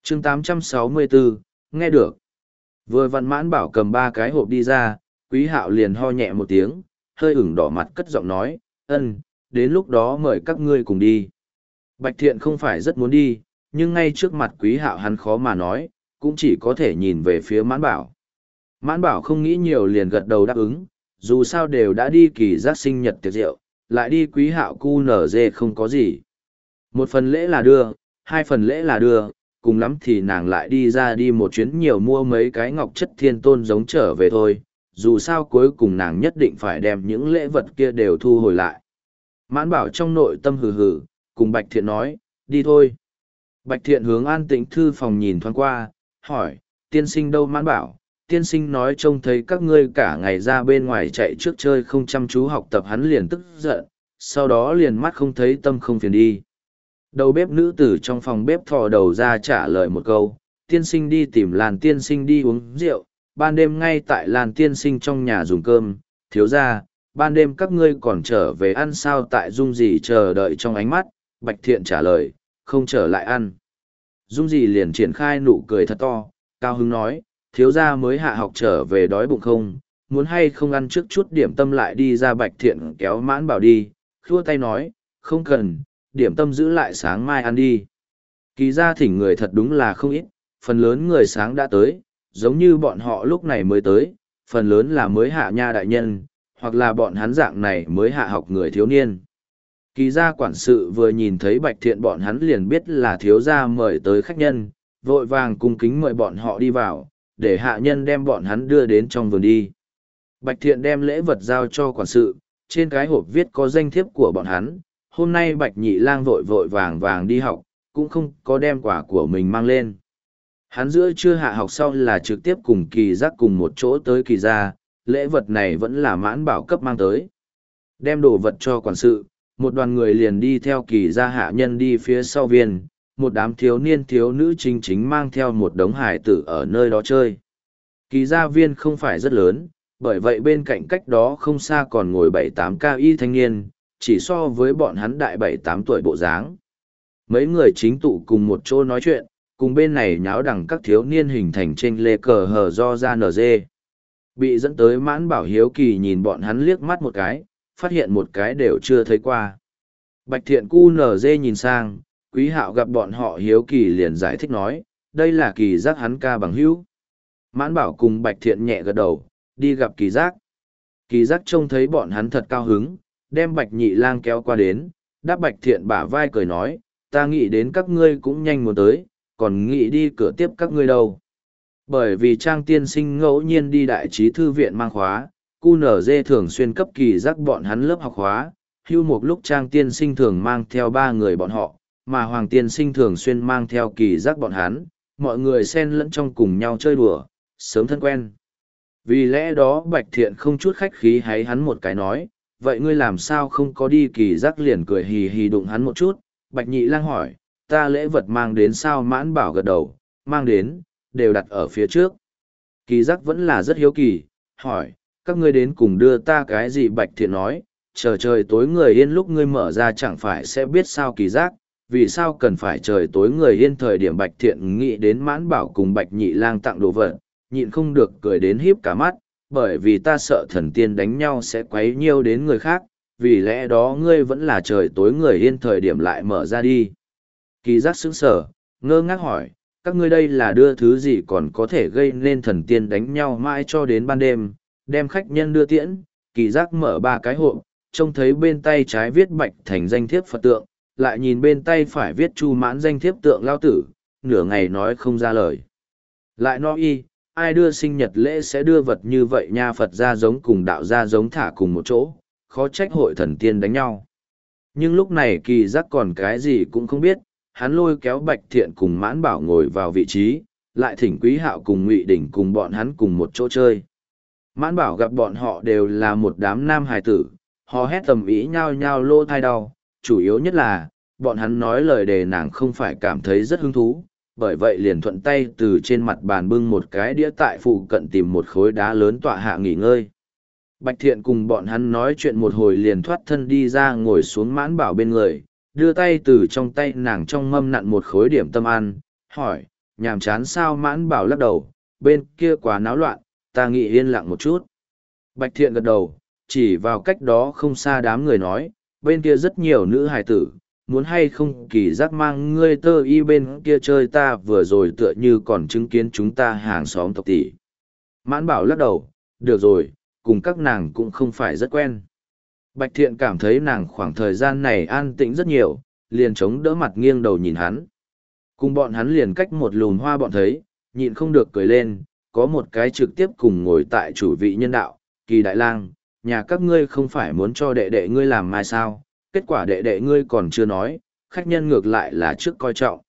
chương 864, nghe được. Vừa vặn Mãn Bảo cầm 3 cái hộp đi ra, Quý Hạo liền ho nhẹ một tiếng, hơi ửng đỏ mặt cất giọng nói, đến lúc đó mời các ngươi cùng đi. Bạch Thiện không phải rất muốn đi, nhưng ngay trước mặt Quý Hạo hắn khó mà nói, cũng chỉ có thể nhìn về phía Mãn Bảo. Mãn Bảo không nghĩ nhiều liền gật đầu đáp ứng, dù sao đều đã đi kỳ giác sinh nhật tiệc rượu, lại đi Quý Hạo cu nở dê không có gì. Một phần lễ là đưa, 2 phần lễ là đưa, cùng lắm thì nàng lại đi ra đi một chuyến nhiều mua mấy cái ngọc chất thiên tôn giống trở về thôi, dù sao cuối cùng nàng nhất định phải đem những lễ vật kia đều thu hồi lại. Mãn Bảo trong nội tâm hừ hừ, cùng Bạch Thiện nói, đi thôi. Bạch Thiện hướng An Tĩnh thư phòng nhìn thoáng qua, hỏi, tiên sinh đâu? Mãn Bảo, tiên sinh nói trông thấy các ngươi cả ngày ra bên ngoài chạy trước chơi không chăm chú học tập, hắn liền tức giận, sau đó liền mắt không thấy tâm không phiền đi. Đầu bếp nữ tử trong phòng bếp thò đầu ra trả lời một câu, tiên sinh đi tìm Lan tiên sinh đi uống rượu, ban đêm ngay tại Lan tiên sinh trong nhà dùng cơm, thiếu ra, ban đêm các ngươi còn trở về ăn sao? Tại Dung Dì chờ đợi trong ánh mắt, Bạch Thiện trả lời, không trở lại ăn. Dung Dì liền triển khai nụ cười thật to, cao hứng nói, thiếu gia mới hạ học trở về đói bụng không, muốn hay không ăn trước chút điểm tâm lại đi ra? Bạch Thiện kéo Mãn Bảo đi, khua tay nói, không cần, điểm tâm giữ lại sáng mai ăn đi. Kỳ gia thỉnh người thật đúng là không ít, phần lớn người sáng đã tới, giống như bọn họ lúc này mới tới, phần lớn là mới hạ nha đại nhân, hoặc là bọn hắn dạng này mới hạ học người thiếu niên. Kỳ gia quản sự vừa nhìn thấy Bạch Thiện bọn hắn liền biết là thiếu gia mời tới khách nhân, vội vàng cung kính mời bọn họ đi vào, để hạ nhân đem bọn hắn đưa đến trong vườn đi. Bạch Thiện đem lễ vật giao cho quản sự, trên cái hộp viết có danh thiếp của bọn hắn. Hôm nay Bạch Nhị Lang vội vội vàng vàng đi học, cũng không có đem quả của mình mang lên. Hắn giữa trưa hạ học sau là trực tiếp cùng Kỳ Giác cùng một chỗ tới Kỳ gia, lễ vật này vẫn là Mãn Bảo cấp mang tới. Đem đồ vật cho quản sự, một đoàn người liền đi theo Kỳ gia hạ nhân đi phía sau viên, một đám thiếu niên thiếu nữ chính chính mang theo một đống hải tử ở nơi đó chơi. Kỳ gia viên không phải rất lớn, bởi vậy bên cạnh cách đó không xa còn ngồi 7-8 cao y thanh niên, chỉ so với bọn hắn đại 7-8 tuổi bộ dáng. Mấy người chính tụ cùng một chỗ nói chuyện, cùng bên này nháo đằng các thiếu niên hình thành trên lê cờ hờ do ra nở dê. Bị dẫn tới Mãn Bảo hiếu kỳ nhìn bọn hắn liếc mắt một cái, phát hiện một cái đều chưa thấy qua. Bạch Thiện cu nở dê nhìn sang, Quý Hạo gặp bọn họ hiếu kỳ liền giải thích nói, đây là Kỳ Giác hắn ca bằng hữu. Mãn Bảo cùng Bạch Thiện nhẹ gật đầu, đi gặp Kỳ Giác. Kỳ Giác trông thấy bọn hắn thật cao hứng, đem Bạch Nhị Lang kéo qua đến, đáp Bạch Thiện bả vai cười nói, ta nghĩ đến các ngươi cũng nhanh muốn tới, còn nghĩ đi cửa tiếp các ngươi đâu. Bởi vì Trang tiên sinh ngẫu nhiên đi đại trí thư viện mang khóa, QNZ thường xuyên cấp Kỳ Giác bọn hắn lớp học khóa, hưu một lúc Trang tiên sinh thường mang theo 3 người bọn họ, mà Hoàng tiên sinh thường xuyên mang theo Kỳ Giác bọn hắn, mọi người xen lẫn trong cùng nhau chơi đùa, sớm thân quen. Vì lẽ đó Bạch Thiện không chút khách khí háy hắn một cái nói, vậy ngươi làm sao không có đi? Kỳ Giác liền cười hì hì đụng hắn một chút. Bạch Nhị Lang hỏi, ta lễ vật mang đến sao? Mãn Bảo gật đầu, mang đến, đều đặt ở phía trước. Kỳ Giác vẫn là rất hiếu kỳ, hỏi, các ngươi đến cùng đưa ta cái gì? Bạch Thiện nói, chờ trời tối người yên lúc ngươi mở ra chẳng phải sẽ biết sao? Kỳ Giác, vì sao cần phải trời tối người yên? Thời điểm Bạch Thiện nghĩ đến Mãn Bảo cùng Bạch Nhị Lang tặng đồ vật, nhịn không được cười đến híp cả mắt, bởi vì ta sợ thần tiên đánh nhau sẽ quấy nhiêu đến người khác, vì lẽ đó ngươi vẫn là trời tối người yên thời điểm lại mở ra đi. Kỳ Giác sững sờ, ngơ ngác hỏi, các ngươi đây là đưa thứ gì còn có thể gây nên thần tiên đánh nhau mãi cho đến ban đêm, đem khách nhân đưa tiễn. Kỳ Giác mở 3 cái hộp, trông thấy bên tay trái viết Bạch Thành danh thiếp Phật tượng, lại nhìn bên tay phải viết Chu Mãn danh thiếp tượng Lao Tử, nửa ngày nói không ra lời. Lại nói ai đưa sinh nhật lễ sẽ đưa vật như vậy nha? Phật ra giống cùng đạo ra giống thả cùng một chỗ, khó trách hội thần tiên đánh nhau. Nhưng lúc này Kỳ Giác còn cái gì cũng không biết, hắn lôi kéo Bạch Thiện cùng Mãn Bảo ngồi vào vị trí, lại thỉnh Quý Hạo cùng Ngụy Đỉnh cùng bọn hắn cùng một chỗ chơi. Mãn Bảo gặp bọn họ đều là một đám nam hài tử, họ hét tầm ý nhao nhao lô thai đau, chủ yếu nhất là, bọn hắn nói lời đề nàng không phải cảm thấy rất hứng thú, bởi vậy liền thuận tay từ trên mặt bàn bưng một cái đĩa tại phụ cận tìm một khối đá lớn tọa hạ nghỉ ngơi. Bạch Thiện cùng bọn hắn nói chuyện một hồi liền thoát thân đi ra ngồi xuống Mãn Bảo bên người, đưa tay từ trong tay nàng trong mâm nặn một khối điểm tâm ăn, hỏi, nhàm chán sao? Mãn Bảo lắc đầu, bên kia quá náo loạn, ta nghĩ yên lặng một chút. Bạch Thiện gật đầu, chỉ vào cách đó không xa đám người nói, bên kia rất nhiều nữ hài tử, muốn hay không kỳ giác mang ngươi tơ y bên kia chơi, ta vừa rồi tựa như còn chứng kiến chúng ta hàng xóm tộc tỷ. Mãn Bảo lắc đầu, được rồi, cùng các nàng cũng không phải rất quen. Bạch Thiện cảm thấy nàng khoảng thời gian này an tĩnh rất nhiều, liền chống đỡ mặt nghiêng đầu nhìn hắn. Cùng bọn hắn liền cách một lùn hoa bọn thấy, nhịn không được cười lên, có một cái trực tiếp cùng ngồi tại chủ vị nhân đạo, Kỳ Đại Lang, nhà các ngươi không phải muốn cho đệ đệ ngươi làm mai sao, kết quả đệ đệ ngươi còn chưa nói, khách nhân ngược lại là trước coi trọng.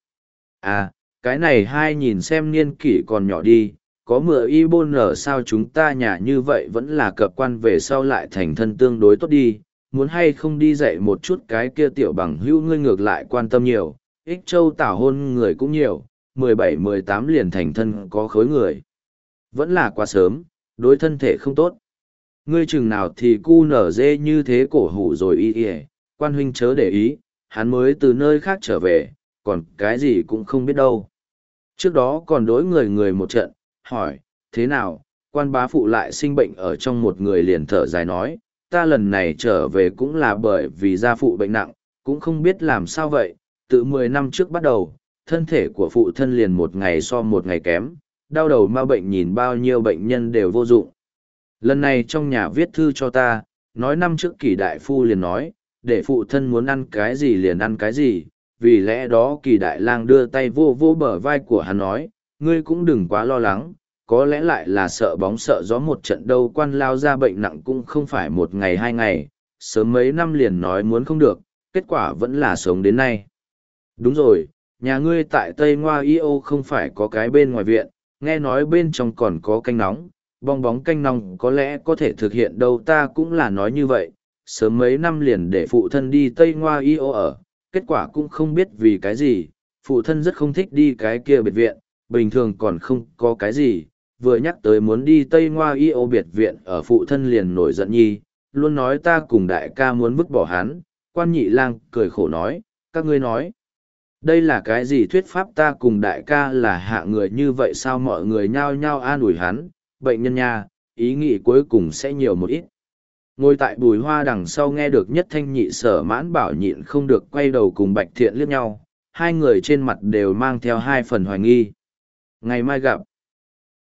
À, cái này hai nhìn xem niên kỷ còn nhỏ đi, có mựa y bôn ở sao chúng ta nhà như vậy vẫn là cập quan về sau lại thành thân tương đối tốt đi, muốn hay không đi dạy một chút cái kia tiểu bằng hữu ngươi ngược lại quan tâm nhiều, ích châu tảo hôn người cũng nhiều, 17-18 liền thành thân có khối người. Vẫn là quá sớm, đối thân thể không tốt. Ngươi chừng nào thì cu nở dê như thế cổ hủ rồi quan huynh chớ để ý, hắn mới từ nơi khác trở về, còn cái gì cũng không biết đâu. Trước đó còn đối người một trận, hỏi, thế nào, quan bá phụ lại sinh bệnh ở trong một người liền thở dài nói, ta lần này trở về cũng là bởi vì gia phụ bệnh nặng, cũng không biết làm sao vậy, từ 10 năm trước bắt đầu, thân thể của phụ thân liền một ngày so một ngày kém, đau đầu ma bệnh nhìn bao nhiêu bệnh nhân đều vô dụng. Lần này trong nhà viết thư cho ta, nói năm trước Kỳ đại phu liền nói, để phụ thân muốn ăn cái gì liền ăn cái gì, vì lẽ đó Kỳ đại lang đưa tay vô vô bờ vai của hắn nói, ngươi cũng đừng quá lo lắng, có lẽ lại là sợ bóng sợ gió một trận đâu, quan lao ra bệnh nặng cũng không phải một ngày hai ngày, sớm mấy năm liền nói muốn không được, kết quả vẫn là sống đến nay. Đúng rồi, nhà ngươi tại Tây Ngoa Yêu không phải có cái bên ngoài viện, nghe nói bên trong còn có canh nóng, bong bóng canh nóng có lẽ có thể thực hiện đâu, ta cũng là nói như vậy, sớm mấy năm liền để phụ thân đi Tây Ngoa Yêu ở, kết quả cũng không biết vì cái gì, phụ thân rất không thích đi cái kia biệt viện, bình thường còn không có cái gì, vừa nhắc tới muốn đi Tây Ngoa Yêu biệt viện ở phụ thân liền nổi giận nhi, luôn nói ta cùng đại ca muốn vứt bỏ hắn, quan nhị lang cười khổ nói, các ngươi nói. Đây là cái gì thuyết pháp, ta cùng đại ca là hạ người như vậy sao? Mọi người nhao nhao an ủi hắn, bệnh nhân nha, ý nghĩ cuối cùng sẽ nhiều một ít. Ngồi tại bùi hoa đằng sau nghe được Nhất Thanh Nhị Sở Mãn Bảo nhịn không được quay đầu cùng Bạch Thiện liếc nhau, hai người trên mặt đều mang theo hai phần hoài nghi. Ngày mai gặp.